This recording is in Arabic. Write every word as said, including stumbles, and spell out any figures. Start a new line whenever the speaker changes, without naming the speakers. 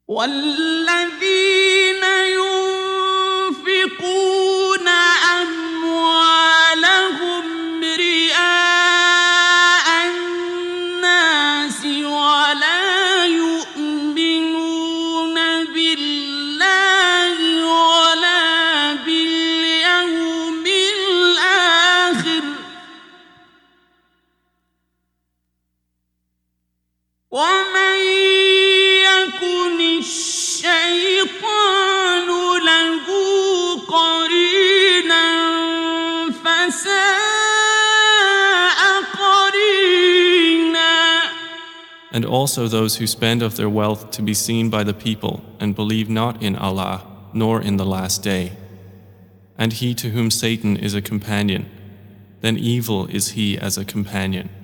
والذين ينفقون أموالهم رئاء الناس ولا يؤمنون بالله ولا باليوم الآخر ومن يكن الشيطان له قرينا فساء قرينا.
And also those who spend of their wealth to be seen by the people and believe not in Allah nor in the last day. And he to whom Satan is a companion, then evil is he as a companion.